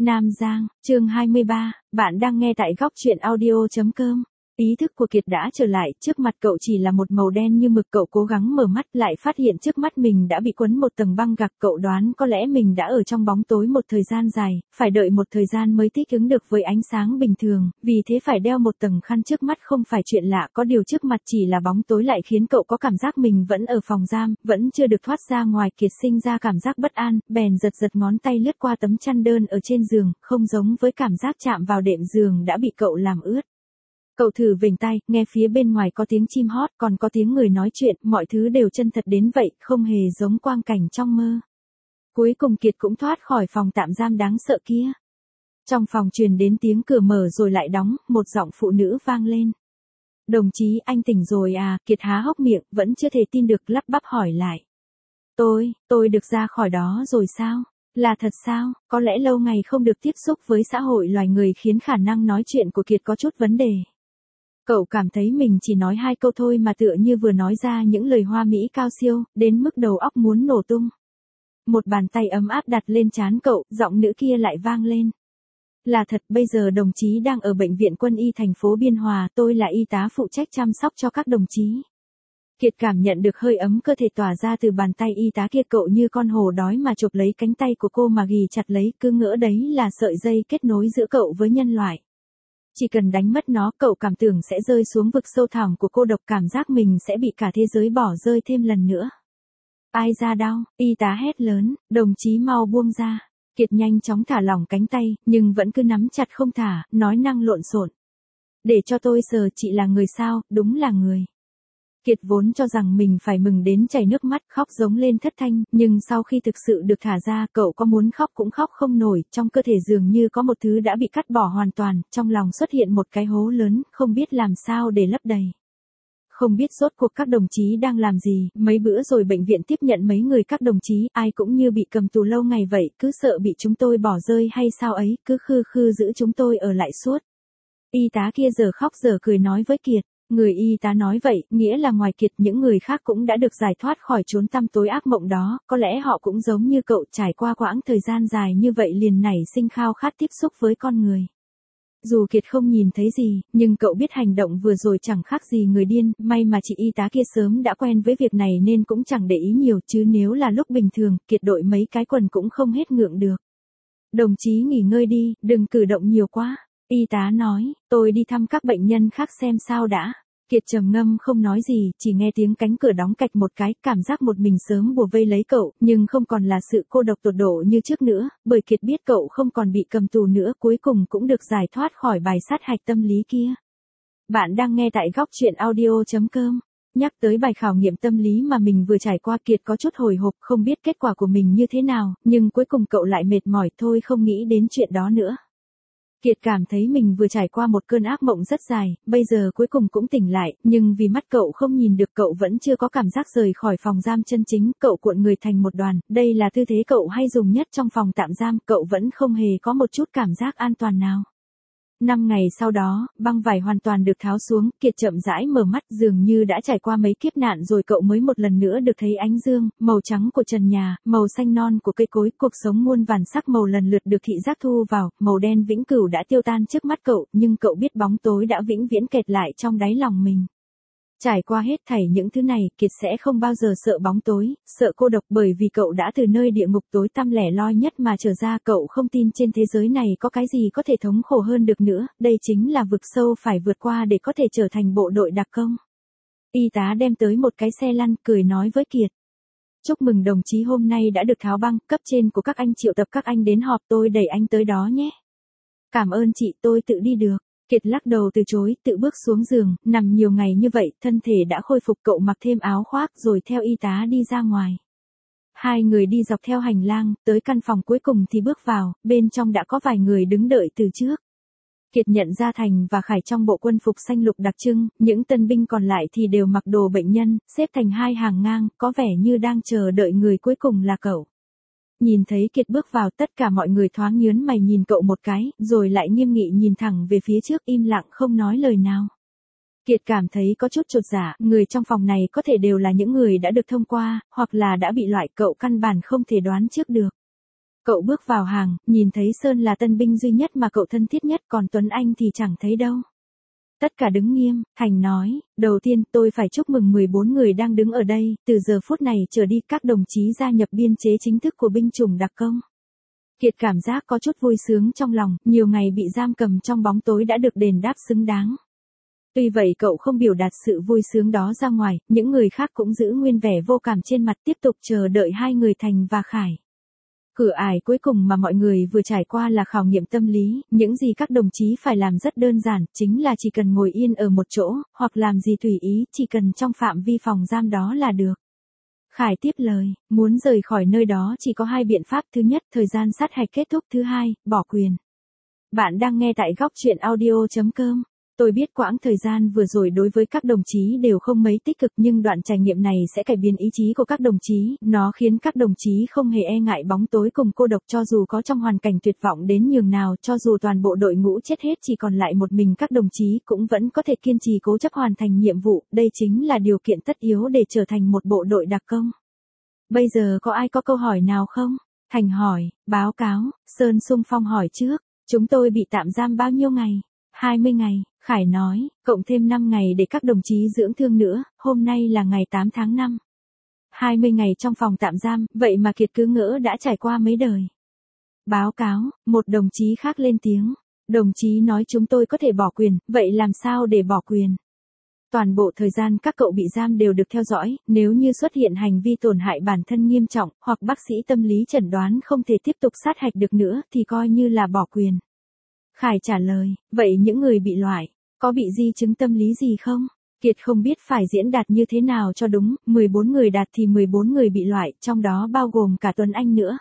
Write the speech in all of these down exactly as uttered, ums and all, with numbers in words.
Nam Giang, chương hai mươi ba, bạn đang nghe tại góc truyện audio chấm com. Ý thức của Kiệt đã trở lại, trước mặt cậu chỉ là một màu đen như mực, cậu cố gắng mở mắt lại phát hiện trước mắt mình đã bị quấn một tầng băng gạc, cậu đoán có lẽ mình đã ở trong bóng tối một thời gian dài, phải đợi một thời gian mới thích ứng được với ánh sáng bình thường, vì thế phải đeo một tầng khăn trước mắt không phải chuyện lạ, có điều trước mặt chỉ là bóng tối lại khiến cậu có cảm giác mình vẫn ở phòng giam, vẫn chưa được thoát ra ngoài. Kiệt sinh ra cảm giác bất an, bèn giật giật ngón tay lướt qua tấm chăn đơn ở trên giường, không giống với cảm giác chạm vào đệm giường đã bị cậu làm ướt. Cậu thử vểnh tai, nghe phía bên ngoài có tiếng chim hót, còn có tiếng người nói chuyện, mọi thứ đều chân thật đến vậy, không hề giống quang cảnh trong mơ. Cuối cùng Kiệt cũng thoát khỏi phòng tạm giam đáng sợ kia. Trong phòng truyền đến tiếng cửa mở rồi lại đóng, một giọng phụ nữ vang lên. Đồng chí, anh tỉnh rồi à? Kiệt há hốc miệng, vẫn chưa thể tin được, lắp bắp hỏi lại. Tôi, tôi được ra khỏi đó rồi sao? Là thật sao? Có lẽ lâu ngày không được tiếp xúc với xã hội loài người khiến khả năng nói chuyện của Kiệt có chút vấn đề. Cậu cảm thấy mình chỉ nói hai câu thôi mà tựa như vừa nói ra những lời hoa mỹ cao siêu, đến mức đầu óc muốn nổ tung. Một bàn tay ấm áp đặt lên trán cậu, giọng nữ kia lại vang lên. Là thật, bây giờ đồng chí đang ở bệnh viện quân y thành phố Biên Hòa, tôi là y tá phụ trách chăm sóc cho các đồng chí. Kiệt cảm nhận được hơi ấm cơ thể tỏa ra từ bàn tay y tá kia, cậu như con hổ đói mà chộp lấy cánh tay của cô mà ghì chặt lấy, cứ ngỡ đấy là sợi dây kết nối giữa cậu với nhân loại. Chỉ cần đánh mất nó, cậu cảm tưởng sẽ rơi xuống vực sâu thẳm của cô độc, cảm giác mình sẽ bị cả thế giới bỏ rơi thêm lần nữa. Ai ra đau, y tá hét lớn, đồng chí mau buông ra. Kiệt nhanh chóng thả lỏng cánh tay, nhưng vẫn cứ nắm chặt không thả, nói năng lộn xộn. Để cho tôi sờ, chị là người sao? Đúng là người. Kiệt vốn cho rằng mình phải mừng đến chảy nước mắt, khóc giống lên thất thanh, nhưng sau khi thực sự được thả ra, cậu có muốn khóc cũng khóc không nổi, trong cơ thể dường như có một thứ đã bị cắt bỏ hoàn toàn, trong lòng xuất hiện một cái hố lớn, không biết làm sao để lấp đầy. Không biết rốt cuộc các đồng chí đang làm gì, mấy bữa rồi bệnh viện tiếp nhận mấy người các đồng chí, ai cũng như bị cầm tù lâu ngày vậy, cứ sợ bị chúng tôi bỏ rơi hay sao ấy, cứ khư khư giữ chúng tôi ở lại suốt. Y tá kia giờ khóc giờ cười nói với Kiệt. Người y tá nói vậy, nghĩa là ngoài Kiệt những người khác cũng đã được giải thoát khỏi chốn tăm tối ác mộng đó, có lẽ họ cũng giống như cậu, trải qua quãng thời gian dài như vậy liền nảy sinh khao khát tiếp xúc với con người. Dù Kiệt không nhìn thấy gì, nhưng cậu biết hành động vừa rồi chẳng khác gì người điên, may mà chị y tá kia sớm đã quen với việc này nên cũng chẳng để ý nhiều, chứ nếu là lúc bình thường, Kiệt đội mấy cái quần cũng không hết ngượng được. Đồng chí nghỉ ngơi đi, đừng cử động nhiều quá. Y tá nói, tôi đi thăm các bệnh nhân khác xem sao đã. Kiệt trầm ngâm không nói gì, chỉ nghe tiếng cánh cửa đóng cạch một cái, cảm giác một mình sớm bùa vây lấy cậu, nhưng không còn là sự cô độc tột độ như trước nữa, bởi Kiệt biết cậu không còn bị cầm tù nữa, cuối cùng cũng được giải thoát khỏi bài sát hạch tâm lý kia. Bạn đang nghe tại góc truyện audio chấm com. Nhắc tới bài khảo nghiệm tâm lý mà mình vừa trải qua, Kiệt có chút hồi hộp, không biết kết quả của mình như thế nào, nhưng cuối cùng cậu lại mệt mỏi, thôi không nghĩ đến chuyện đó nữa. Kiệt cảm thấy mình vừa trải qua một cơn ác mộng rất dài, bây giờ cuối cùng cũng tỉnh lại, nhưng vì mắt cậu không nhìn được, cậu vẫn chưa có cảm giác rời khỏi phòng giam chân chính, cậu cuộn người thành một đoàn, đây là tư thế cậu hay dùng nhất trong phòng tạm giam, cậu vẫn không hề có một chút cảm giác an toàn nào. Năm ngày sau đó, băng vải hoàn toàn được tháo xuống, Kiệt chậm rãi mở mắt, dường như đã trải qua mấy kiếp nạn rồi cậu mới một lần nữa được thấy ánh dương, màu trắng của trần nhà, màu xanh non của cây cối, cuộc sống muôn vàn sắc màu lần lượt được thị giác thu vào, màu đen vĩnh cửu đã tiêu tan trước mắt cậu, nhưng cậu biết bóng tối đã vĩnh viễn kẹt lại trong đáy lòng mình. Trải qua hết thảy những thứ này, Kiệt sẽ không bao giờ sợ bóng tối, sợ cô độc, bởi vì cậu đã từ nơi địa ngục tối tăm lẻ loi nhất mà trở ra, cậu không tin trên thế giới này có cái gì có thể thống khổ hơn được nữa, đây chính là vực sâu phải vượt qua để có thể trở thành bộ đội đặc công. Y tá đem tới một cái xe lăn, cười nói với Kiệt. Chúc mừng đồng chí, hôm nay đã được tháo băng, cấp trên của các anh triệu tập các anh đến họp, tôi đẩy anh tới đó nhé. Cảm ơn chị, tôi tự đi được. Kiệt lắc đầu từ chối, tự bước xuống giường, nằm nhiều ngày như vậy, thân thể đã khôi phục, cậu mặc thêm áo khoác rồi theo y tá đi ra ngoài. Hai người đi dọc theo hành lang, tới căn phòng cuối cùng thì bước vào, bên trong đã có vài người đứng đợi từ trước. Kiệt nhận ra Thành và Khải trong bộ quân phục xanh lục đặc trưng, những tân binh còn lại thì đều mặc đồ bệnh nhân, xếp thành hai hàng ngang, có vẻ như đang chờ đợi người cuối cùng là cậu. Nhìn thấy Kiệt bước vào, tất cả mọi người thoáng nhớn mày nhìn cậu một cái, rồi lại nghiêm nghị nhìn thẳng về phía trước, im lặng không nói lời nào. Kiệt cảm thấy có chút chột dạ, người trong phòng này có thể đều là những người đã được thông qua, hoặc là đã bị loại, cậu căn bản không thể đoán trước được. Cậu bước vào hàng, nhìn thấy Sơn là tân binh duy nhất mà cậu thân thiết nhất, còn Tuấn Anh thì chẳng thấy đâu. Tất cả đứng nghiêm, Thành nói, đầu tiên tôi phải chúc mừng mười bốn người đang đứng ở đây, từ giờ phút này trở đi các đồng chí gia nhập biên chế chính thức của binh chủng đặc công. Kiệt cảm giác có chút vui sướng trong lòng, nhiều ngày bị giam cầm trong bóng tối đã được đền đáp xứng đáng. Tuy vậy cậu không biểu đạt sự vui sướng đó ra ngoài, những người khác cũng giữ nguyên vẻ vô cảm trên mặt tiếp tục chờ đợi hai người Thành và Khải. Cửa ải cuối cùng mà mọi người vừa trải qua là khảo nghiệm tâm lý, những gì các đồng chí phải làm rất đơn giản, chính là chỉ cần ngồi yên ở một chỗ, hoặc làm gì tùy ý, chỉ cần trong phạm vi phòng giam đó là được. Khải tiếp lời, muốn rời khỏi nơi đó chỉ có hai biện pháp, thứ nhất, thời gian sát hạch kết thúc, thứ hai, bỏ quyền. Bạn đang nghe tại góc truyện audio chấm com. Tôi biết quãng thời gian vừa rồi đối với các đồng chí đều không mấy tích cực, nhưng đoạn trải nghiệm này sẽ cải biến ý chí của các đồng chí, nó khiến các đồng chí không hề e ngại bóng tối cùng cô độc, cho dù có trong hoàn cảnh tuyệt vọng đến nhường nào, cho dù toàn bộ đội ngũ chết hết chỉ còn lại một mình các đồng chí cũng vẫn có thể kiên trì cố chấp hoàn thành nhiệm vụ, đây chính là điều kiện tất yếu để trở thành một bộ đội đặc công. Bây giờ có ai có câu hỏi nào không? Thành hỏi, báo cáo, Sơn xung phong hỏi trước, chúng tôi bị tạm giam bao nhiêu ngày? hai mươi ngày. Khải nói, cộng thêm năm ngày để các đồng chí dưỡng thương nữa, hôm nay là ngày tám tháng năm. hai mươi ngày trong phòng tạm giam, vậy mà Kiệt cứ ngỡ đã trải qua mấy đời. Báo cáo, một đồng chí khác lên tiếng. Đồng chí nói chúng tôi có thể bỏ quyền, vậy làm sao để bỏ quyền? Toàn bộ thời gian các cậu bị giam đều được theo dõi, nếu như xuất hiện hành vi tổn hại bản thân nghiêm trọng, hoặc bác sĩ tâm lý chẩn đoán không thể tiếp tục sát hạch được nữa, thì coi như là bỏ quyền. Khải trả lời, vậy những người bị loại, có bị di chứng tâm lý gì không? Kiệt không biết phải diễn đạt như thế nào cho đúng, mười bốn người đạt thì mười bốn người bị loại, trong đó bao gồm cả Tuấn Anh nữa.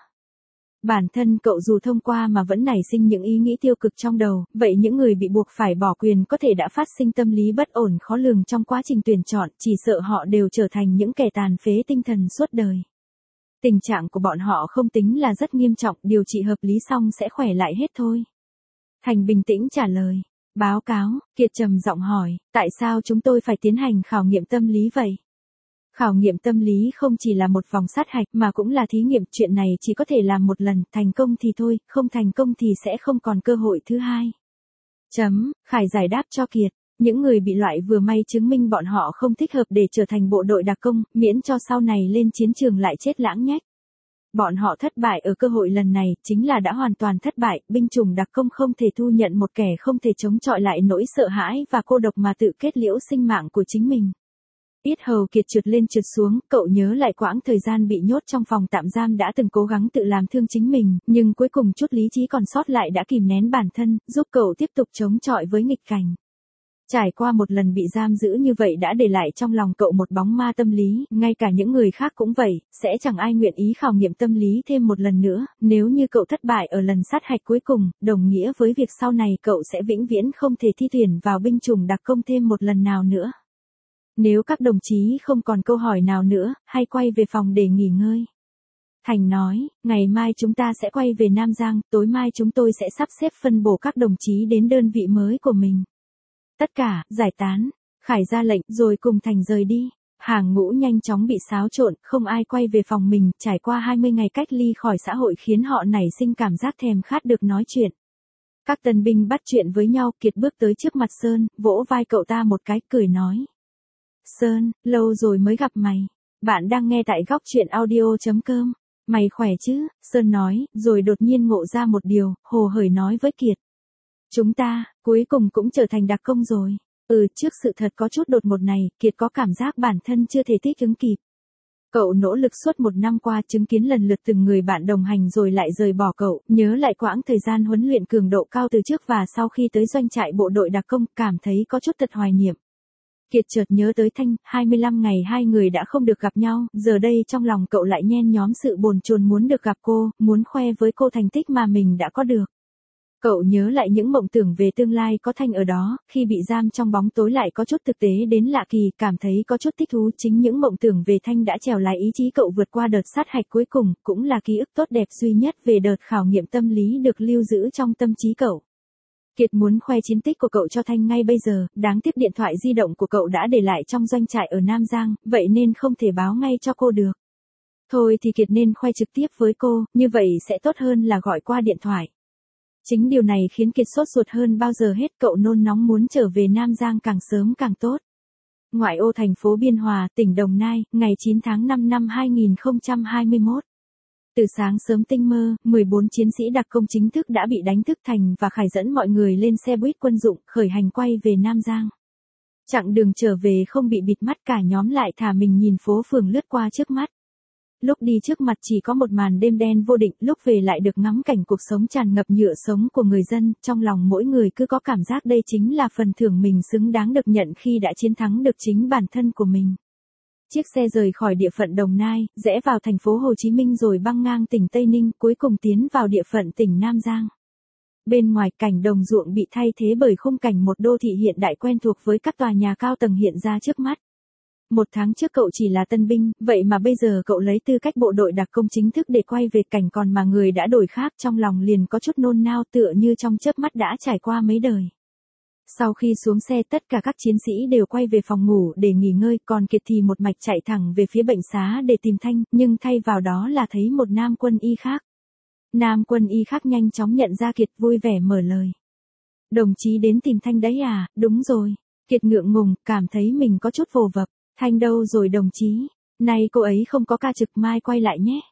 Bản thân cậu dù thông qua mà vẫn nảy sinh những ý nghĩ tiêu cực trong đầu, vậy những người bị buộc phải bỏ quyền có thể đã phát sinh tâm lý bất ổn khó lường trong quá trình tuyển chọn, chỉ sợ họ đều trở thành những kẻ tàn phế tinh thần suốt đời. Tình trạng của bọn họ không tính là rất nghiêm trọng, điều trị hợp lý xong sẽ khỏe lại hết thôi. Thành bình tĩnh trả lời. Báo cáo, Kiệt trầm giọng hỏi, tại sao chúng tôi phải tiến hành khảo nghiệm tâm lý vậy? Khảo nghiệm tâm lý không chỉ là một vòng sát hạch mà cũng là thí nghiệm, chuyện này chỉ có thể làm một lần, thành công thì thôi, không thành công thì sẽ không còn cơ hội thứ hai. Chấm, Khải giải đáp cho Kiệt, những người bị loại vừa may chứng minh bọn họ không thích hợp để trở thành bộ đội đặc công, miễn cho sau này lên chiến trường lại chết lãng nhách. Bọn họ thất bại ở cơ hội lần này, chính là đã hoàn toàn thất bại, binh chủng đặc công không thể thu nhận một kẻ không thể chống chọi lại nỗi sợ hãi và cô độc mà tự kết liễu sinh mạng của chính mình. Yết hầu Kiệt trượt lên trượt xuống, cậu nhớ lại quãng thời gian bị nhốt trong phòng tạm giam đã từng cố gắng tự làm thương chính mình, nhưng cuối cùng chút lý trí còn sót lại đã kìm nén bản thân, giúp cậu tiếp tục chống chọi với nghịch cảnh. Trải qua một lần bị giam giữ như vậy đã để lại trong lòng cậu một bóng ma tâm lý, ngay cả những người khác cũng vậy, sẽ chẳng ai nguyện ý khảo nghiệm tâm lý thêm một lần nữa, nếu như cậu thất bại ở lần sát hạch cuối cùng, đồng nghĩa với việc sau này cậu sẽ vĩnh viễn không thể thi tuyển vào binh chủng đặc công thêm một lần nào nữa. Nếu các đồng chí không còn câu hỏi nào nữa, hãy quay về phòng để nghỉ ngơi. Thành nói, ngày mai chúng ta sẽ quay về Nam Giang, tối mai chúng tôi sẽ sắp xếp phân bổ các đồng chí đến đơn vị mới của mình. Tất cả, giải tán. Khải ra lệnh, rồi cùng Thành rời đi. Hàng ngũ nhanh chóng bị xáo trộn, không ai quay về phòng mình, trải qua hai mươi ngày cách ly khỏi xã hội khiến họ nảy sinh cảm giác thèm khát được nói chuyện. Các tân binh bắt chuyện với nhau, Kiệt bước tới trước mặt Sơn, vỗ vai cậu ta một cái, cười nói. Sơn, lâu rồi mới gặp mày. Bạn đang nghe tại góc truyện audio chấm com. Mày khỏe chứ? Sơn nói, rồi đột nhiên ngộ ra một điều, hồ hởi nói với Kiệt. Chúng ta, cuối cùng cũng trở thành đặc công rồi. Ừ, trước sự thật có chút đột ngột này, Kiệt có cảm giác bản thân chưa thể thích ứng kịp. Cậu nỗ lực suốt một năm qua chứng kiến lần lượt từng người bạn đồng hành rồi lại rời bỏ cậu, nhớ lại quãng thời gian huấn luyện cường độ cao từ trước và sau khi tới doanh trại bộ đội đặc công, cảm thấy có chút thật hoài niệm. Kiệt chợt nhớ tới Thanh, hai mươi lăm ngày hai người đã không được gặp nhau, giờ đây trong lòng cậu lại nhen nhóm sự bồn chồn muốn được gặp cô, muốn khoe với cô thành tích mà mình đã có được. Cậu nhớ lại những mộng tưởng về tương lai có Thanh ở đó, khi bị giam trong bóng tối lại có chút thực tế đến lạ kỳ, cảm thấy có chút thích thú, chính những mộng tưởng về Thanh đã trèo lái ý chí cậu vượt qua đợt sát hạch cuối cùng, cũng là ký ức tốt đẹp duy nhất về đợt khảo nghiệm tâm lý được lưu giữ trong tâm trí cậu. Kiệt muốn khoe chiến tích của cậu cho Thanh ngay bây giờ, đáng tiếc điện thoại di động của cậu đã để lại trong doanh trại ở Nam Giang, vậy nên không thể báo ngay cho cô được. Thôi thì Kiệt nên khoe trực tiếp với cô, như vậy sẽ tốt hơn là gọi qua điện thoại. Chính điều này khiến Kiệt sốt ruột hơn bao giờ hết, cậu nôn nóng muốn trở về Nam Giang càng sớm càng tốt. Ngoại ô thành phố Biên Hòa, tỉnh Đồng Nai, ngày chín tháng năm năm hai nghìn không trăm hai mươi mốt. Từ sáng sớm tinh mơ, mười bốn chiến sĩ đặc công chính thức đã bị đánh thức. Thành và Khải dẫn mọi người lên xe buýt quân dụng, khởi hành quay về Nam Giang. Chặng đường trở về không bị bịt mắt, cả nhóm lại thả mình nhìn phố phường lướt qua trước mắt. Lúc đi trước mặt chỉ có một màn đêm đen vô định, lúc về lại được ngắm cảnh cuộc sống tràn ngập nhựa sống của người dân, trong lòng mỗi người cứ có cảm giác đây chính là phần thưởng mình xứng đáng được nhận khi đã chiến thắng được chính bản thân của mình. Chiếc xe rời khỏi địa phận Đồng Nai, rẽ vào thành phố Hồ Chí Minh rồi băng ngang tỉnh Tây Ninh, cuối cùng tiến vào địa phận tỉnh Nam Giang. Bên ngoài, cảnh đồng ruộng bị thay thế bởi khung cảnh một đô thị hiện đại quen thuộc với các tòa nhà cao tầng hiện ra trước mắt. Một tháng trước cậu chỉ là tân binh, vậy mà bây giờ cậu lấy tư cách bộ đội đặc công chính thức để quay về cảnh còn mà người đã đổi khác, trong lòng liền có chút nôn nao, tựa như trong chớp mắt đã trải qua mấy đời. Sau khi xuống xe, tất cả các chiến sĩ đều quay về phòng ngủ để nghỉ ngơi, còn Kiệt thì một mạch chạy thẳng về phía bệnh xá để tìm Thanh, nhưng thay vào đó là thấy một nam quân y khác. Nam quân y khác nhanh chóng nhận ra Kiệt, vui vẻ mở lời. Đồng chí đến tìm Thanh đấy à? Đúng rồi. Kiệt ngượng ngùng, cảm thấy mình có chút vồ vập. Thanh đâu rồi đồng chí? Nay cô ấy không có ca trực, mai quay lại nhé.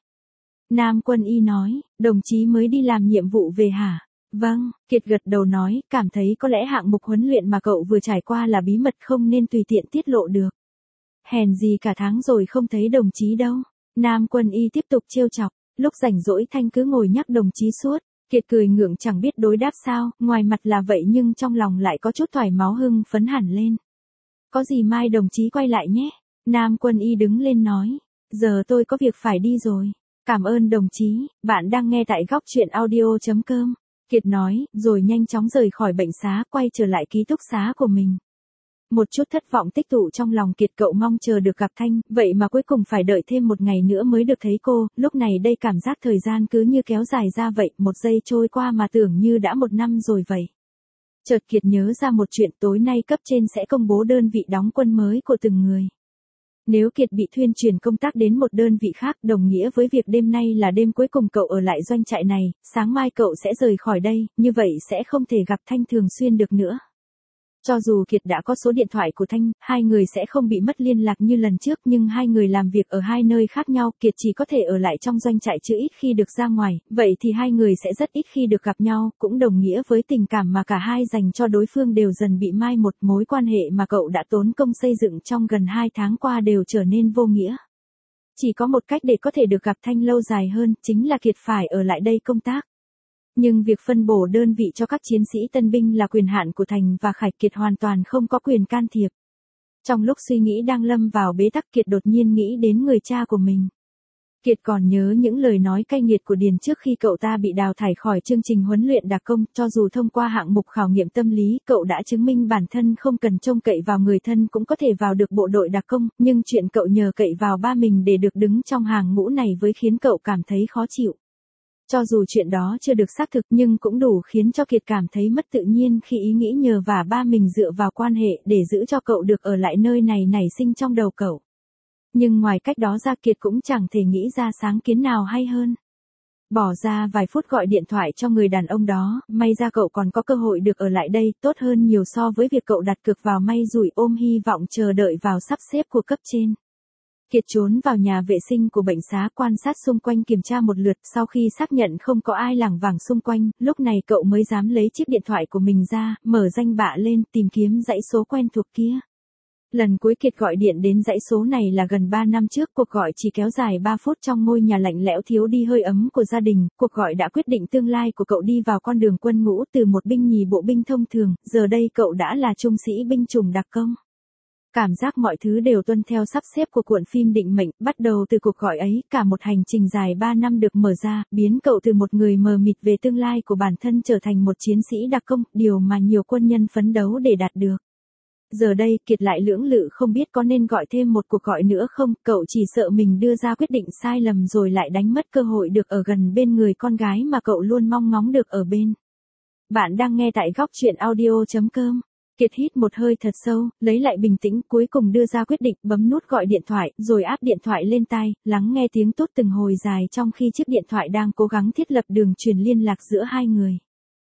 Nam quân y nói, đồng chí mới đi làm nhiệm vụ về hả? Vâng, Kiệt gật đầu nói, cảm thấy có lẽ hạng mục huấn luyện mà cậu vừa trải qua là bí mật không nên tùy tiện tiết lộ được. Hèn gì cả tháng rồi không thấy đồng chí đâu. Nam quân y tiếp tục trêu chọc, lúc rảnh rỗi Thanh cứ ngồi nhắc đồng chí suốt. Kiệt cười ngượng chẳng biết đối đáp sao, ngoài mặt là vậy nhưng trong lòng lại có chút thoải máu hưng phấn hẳn lên. Có gì mai đồng chí quay lại nhé. Nam quân y đứng lên nói, giờ tôi có việc phải đi rồi. Cảm ơn đồng chí, bạn đang nghe tại góc truyện audio chấm com. Kiệt nói, rồi nhanh chóng rời khỏi bệnh xá, quay trở lại ký túc xá của mình. Một chút thất vọng tích tụ trong lòng Kiệt, cậu mong chờ được gặp Thanh, vậy mà cuối cùng phải đợi thêm một ngày nữa mới được thấy cô, lúc này đây cảm giác thời gian cứ như kéo dài ra vậy, một giây trôi qua mà tưởng như đã một năm rồi vậy. Chợt Kiệt nhớ ra một chuyện, tối nay cấp trên sẽ công bố đơn vị đóng quân mới của từng người. Nếu Kiệt bị thuyên chuyển công tác đến một đơn vị khác, đồng nghĩa với việc đêm nay là đêm cuối cùng cậu ở lại doanh trại này, sáng mai cậu sẽ rời khỏi đây, như vậy sẽ không thể gặp Thanh thường xuyên được nữa. Cho dù Kiệt đã có số điện thoại của Thanh, hai người sẽ không bị mất liên lạc như lần trước, nhưng hai người làm việc ở hai nơi khác nhau, Kiệt chỉ có thể ở lại trong doanh trại chứ ít khi được ra ngoài, vậy thì hai người sẽ rất ít khi được gặp nhau, cũng đồng nghĩa với tình cảm mà cả hai dành cho đối phương đều dần bị mai một, mối quan hệ mà cậu đã tốn công xây dựng trong gần hai tháng qua đều trở nên vô nghĩa. Chỉ có một cách để có thể được gặp Thanh lâu dài hơn, chính là Kiệt phải ở lại đây công tác. Nhưng việc phân bổ đơn vị cho các chiến sĩ tân binh là quyền hạn của Thành và Khải, Kiệt hoàn toàn không có quyền can thiệp. Trong lúc suy nghĩ đang lâm vào bế tắc, Kiệt đột nhiên nghĩ đến người cha của mình. Kiệt còn nhớ những lời nói cay nghiệt của Điền trước khi cậu ta bị đào thải khỏi chương trình huấn luyện đặc công, cho dù thông qua hạng mục khảo nghiệm tâm lý, cậu đã chứng minh bản thân không cần trông cậy vào người thân cũng có thể vào được bộ đội đặc công, nhưng chuyện cậu nhờ cậy vào ba mình để được đứng trong hàng ngũ này với khiến cậu cảm thấy khó chịu. Cho dù chuyện đó chưa được xác thực nhưng cũng đủ khiến cho Kiệt cảm thấy mất tự nhiên khi ý nghĩ nhờ vả ba mình dựa vào quan hệ để giữ cho cậu được ở lại nơi này nảy sinh trong đầu cậu. Nhưng ngoài cách đó ra, Kiệt cũng chẳng thể nghĩ ra sáng kiến nào hay hơn. Bỏ ra vài phút gọi điện thoại cho người đàn ông đó, may ra cậu còn có cơ hội được ở lại đây, tốt hơn nhiều so với việc cậu đặt cược vào may rủi ôm hy vọng chờ đợi vào sắp xếp của cấp trên. Kiệt trốn vào nhà vệ sinh của bệnh xá, quan sát xung quanh kiểm tra một lượt, sau khi xác nhận không có ai lảng vảng xung quanh, lúc này cậu mới dám lấy chiếc điện thoại của mình ra, mở danh bạ lên, tìm kiếm dãy số quen thuộc kia. Lần cuối Kiệt gọi điện đến dãy số này là gần ba năm trước, cuộc gọi chỉ kéo dài ba phút trong ngôi nhà lạnh lẽo thiếu đi hơi ấm của gia đình, cuộc gọi đã quyết định tương lai của cậu đi vào con đường quân ngũ, từ một binh nhì bộ binh thông thường, giờ đây cậu đã là trung sĩ binh chủng đặc công. Cảm giác mọi thứ đều tuân theo sắp xếp của cuộn phim định mệnh, bắt đầu từ cuộc gọi ấy, cả một hành trình dài ba năm được mở ra, biến cậu từ một người mờ mịt về tương lai của bản thân trở thành một chiến sĩ đặc công, điều mà nhiều quân nhân phấn đấu để đạt được. Giờ đây, Kiệt lại lưỡng lự không biết có nên gọi thêm một cuộc gọi nữa không, cậu chỉ sợ mình đưa ra quyết định sai lầm rồi lại đánh mất cơ hội được ở gần bên người con gái mà cậu luôn mong ngóng được ở bên. Bạn đang nghe tại góc truyện audio chấm com. Kiệt hít một hơi thật sâu, lấy lại bình tĩnh, cuối cùng đưa ra quyết định, bấm nút gọi điện thoại, rồi áp điện thoại lên tai, lắng nghe tiếng tút từng hồi dài trong khi chiếc điện thoại đang cố gắng thiết lập đường truyền liên lạc giữa hai người.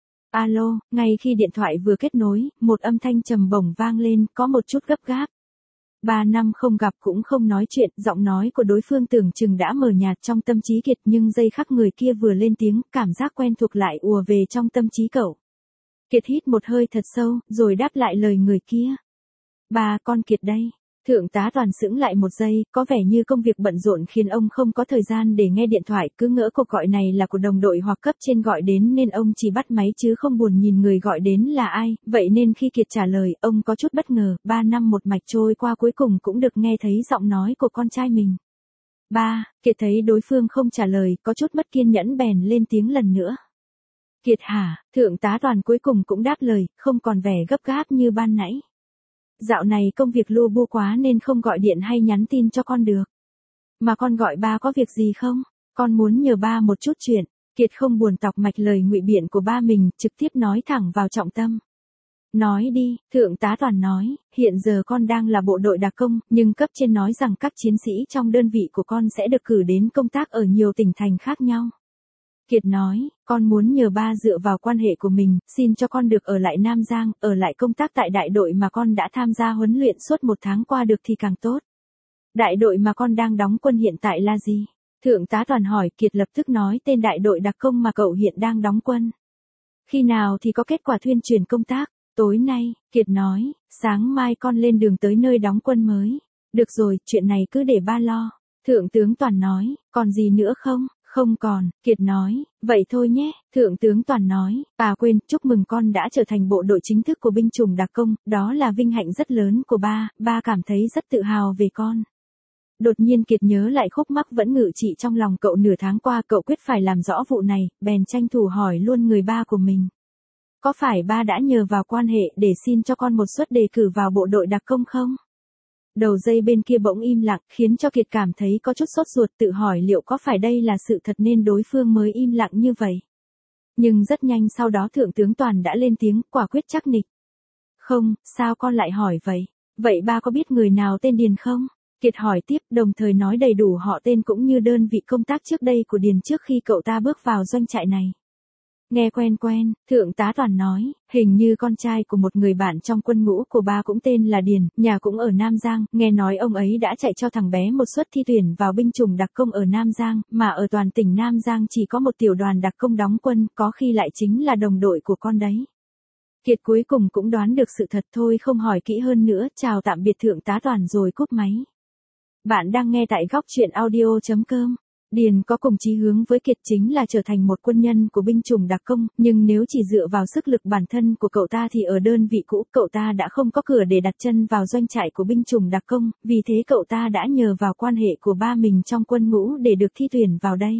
Alo, ngay khi điện thoại vừa kết nối, một âm thanh trầm bổng vang lên, có một chút gấp gáp. Ba năm không gặp cũng không nói chuyện, giọng nói của đối phương tưởng chừng đã mờ nhạt trong tâm trí Kiệt, nhưng giây khắc người kia vừa lên tiếng, cảm giác quen thuộc lại ùa về trong tâm trí cậu. Kiệt hít một hơi thật sâu, rồi đáp lại lời người kia. Ba, con Kiệt đây. Thượng tá Toàn sững lại một giây, có vẻ như công việc bận rộn khiến ông không có thời gian để nghe điện thoại, cứ ngỡ cuộc gọi này là của đồng đội hoặc cấp trên gọi đến nên ông chỉ bắt máy chứ không buồn nhìn người gọi đến là ai, vậy nên khi Kiệt trả lời, ông có chút bất ngờ, ba năm một mạch trôi qua cuối cùng cũng được nghe thấy giọng nói của con trai mình. Ba, Kiệt thấy đối phương không trả lời, có chút mất kiên nhẫn bèn lên tiếng lần nữa. Kiệt hả, Thượng tá Toàn cuối cùng cũng đáp lời, không còn vẻ gấp gáp như ban nãy. Dạo này công việc lu bu quá nên không gọi điện hay nhắn tin cho con được. Mà con gọi ba có việc gì không? Con muốn nhờ ba một chút chuyện. Kiệt không buồn tọc mạch lời ngụy biện của ba mình, trực tiếp nói thẳng vào trọng tâm. Nói đi, Thượng tá Toàn nói, hiện giờ con đang là bộ đội đặc công, nhưng cấp trên nói rằng các chiến sĩ trong đơn vị của con sẽ được cử đến công tác ở nhiều tỉnh thành khác nhau. Kiệt nói, con muốn nhờ ba dựa vào quan hệ của mình, xin cho con được ở lại Nam Giang, ở lại công tác tại đại đội mà con đã tham gia huấn luyện suốt một tháng qua được thì càng tốt. Đại đội mà con đang đóng quân hiện tại là gì? Thượng tá Toàn hỏi, Kiệt lập tức nói tên đại đội đặc công mà cậu hiện đang đóng quân. Khi nào thì có kết quả tuyên truyền công tác? Tối nay, Kiệt nói, sáng mai con lên đường tới nơi đóng quân mới. Được rồi, chuyện này cứ để ba lo. Thượng tướng Toàn nói, còn gì nữa không? Không còn, Kiệt nói, vậy thôi nhé, Thượng tướng Toàn nói, à quên, chúc mừng con đã trở thành bộ đội chính thức của binh chủng đặc công, đó là vinh hạnh rất lớn của ba, ba cảm thấy rất tự hào về con. Đột nhiên Kiệt nhớ lại khúc mắc vẫn ngự trị trong lòng cậu nửa tháng qua, cậu quyết phải làm rõ vụ này, bèn tranh thủ hỏi luôn người ba của mình. Có phải ba đã nhờ vào quan hệ để xin cho con một suất đề cử vào bộ đội đặc công không? Đầu dây bên kia bỗng im lặng, khiến cho Kiệt cảm thấy có chút sốt ruột, tự hỏi liệu có phải đây là sự thật nên đối phương mới im lặng như vậy. Nhưng rất nhanh sau đó Thượng tướng Toàn đã lên tiếng, quả quyết chắc nịch. Không, sao con lại hỏi vậy? Vậy ba có biết người nào tên Điền không? Kiệt hỏi tiếp, đồng thời nói đầy đủ họ tên cũng như đơn vị công tác trước đây của Điền trước khi cậu ta bước vào doanh trại này. Nghe quen quen, Thượng tá Toàn nói, hình như con trai của một người bạn trong quân ngũ của ba cũng tên là Điền, nhà cũng ở Nam Giang, nghe nói ông ấy đã chạy cho thằng bé một suất thi tuyển vào binh chủng đặc công ở Nam Giang, mà ở toàn tỉnh Nam Giang chỉ có một tiểu đoàn đặc công đóng quân, có khi lại chính là đồng đội của con đấy. Kiệt cuối cùng cũng đoán được sự thật thôi, không hỏi kỹ hơn nữa, chào tạm biệt Thượng tá Toàn rồi cúp máy. Bạn đang nghe tại góc truyện audio chấm com. Điền có cùng chí hướng với Kiệt, chính là trở thành một quân nhân của binh chủng đặc công, nhưng nếu chỉ dựa vào sức lực bản thân của cậu ta thì ở đơn vị cũ cậu ta đã không có cửa để đặt chân vào doanh trại của binh chủng đặc công, vì thế cậu ta đã nhờ vào quan hệ của ba mình trong quân ngũ để được thi tuyển vào đây.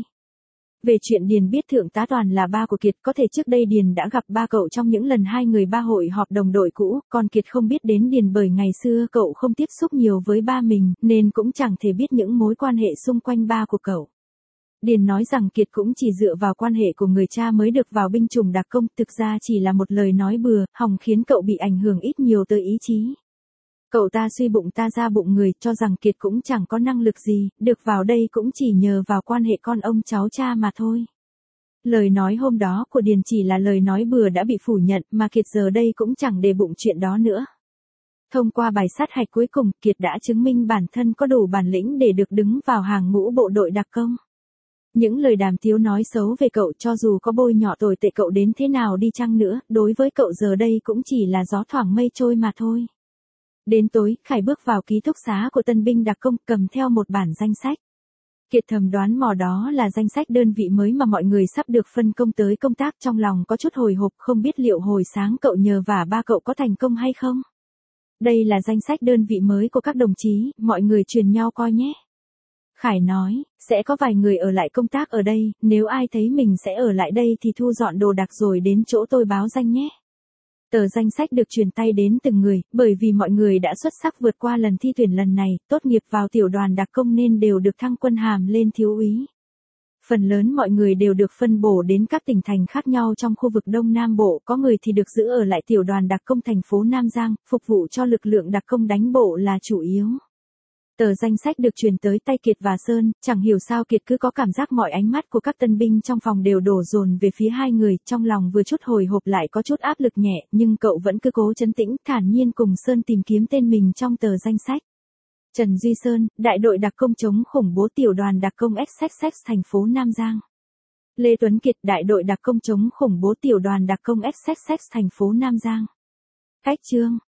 Về chuyện Điền biết Thượng tá Toàn là ba của Kiệt, có thể trước đây Điền đã gặp ba cậu trong những lần hai người ba hội họp đồng đội cũ, còn Kiệt không biết đến Điền bởi ngày xưa cậu không tiếp xúc nhiều với ba mình, nên cũng chẳng thể biết những mối quan hệ xung quanh ba của cậu. Điền nói rằng Kiệt cũng chỉ dựa vào quan hệ của người cha mới được vào binh chủng đặc công, thực ra chỉ là một lời nói bừa, hòng khiến cậu bị ảnh hưởng ít nhiều tới ý chí. Cậu ta suy bụng ta ra bụng người, cho rằng Kiệt cũng chẳng có năng lực gì, được vào đây cũng chỉ nhờ vào quan hệ con ông cháu cha mà thôi. Lời nói hôm đó của Điền chỉ là lời nói bừa đã bị phủ nhận, mà Kiệt giờ đây cũng chẳng để bụng chuyện đó nữa. Thông qua bài sát hạch cuối cùng, Kiệt đã chứng minh bản thân có đủ bản lĩnh để được đứng vào hàng ngũ bộ đội đặc công. Những lời đàm tiếu nói xấu về cậu, cho dù có bôi nhọ tồi tệ cậu đến thế nào đi chăng nữa, đối với cậu giờ đây cũng chỉ là gió thoảng mây trôi mà thôi. Đến tối, Khải bước vào ký túc xá của tân binh đặc công, cầm theo một bản danh sách. Kiệt thầm đoán mò đó là danh sách đơn vị mới mà mọi người sắp được phân công tới công tác, trong lòng có chút hồi hộp, không biết liệu hồi sáng cậu nhờ vả ba cậu có thành công hay không. Đây là danh sách đơn vị mới của các đồng chí, mọi người truyền nhau coi nhé. Khải nói, sẽ có vài người ở lại công tác ở đây, nếu ai thấy mình sẽ ở lại đây thì thu dọn đồ đạc rồi đến chỗ tôi báo danh nhé. Tờ danh sách được truyền tay đến từng người, bởi vì mọi người đã xuất sắc vượt qua lần thi tuyển lần này, tốt nghiệp vào tiểu đoàn đặc công nên đều được thăng quân hàm lên thiếu úy. Phần lớn mọi người đều được phân bổ đến các tỉnh thành khác nhau trong khu vực Đông Nam Bộ, có người thì được giữ ở lại tiểu đoàn đặc công thành phố Nam Giang, phục vụ cho lực lượng đặc công đánh bộ là chủ yếu. Tờ danh sách được truyền tới tay Kiệt và Sơn, chẳng hiểu sao Kiệt cứ có cảm giác mọi ánh mắt của các tân binh trong phòng đều đổ dồn về phía hai người, trong lòng vừa chút hồi hộp lại có chút áp lực nhẹ, nhưng cậu vẫn cứ cố trấn tĩnh, thản nhiên cùng Sơn tìm kiếm tên mình trong tờ danh sách. Trần Duy Sơn, đại đội đặc công chống khủng bố tiểu đoàn đặc công ích ích ích thành phố Nam Giang. Lê Tuấn Kiệt, đại đội đặc công chống khủng bố tiểu đoàn đặc công ích ích ích thành phố Nam Giang. Cách chương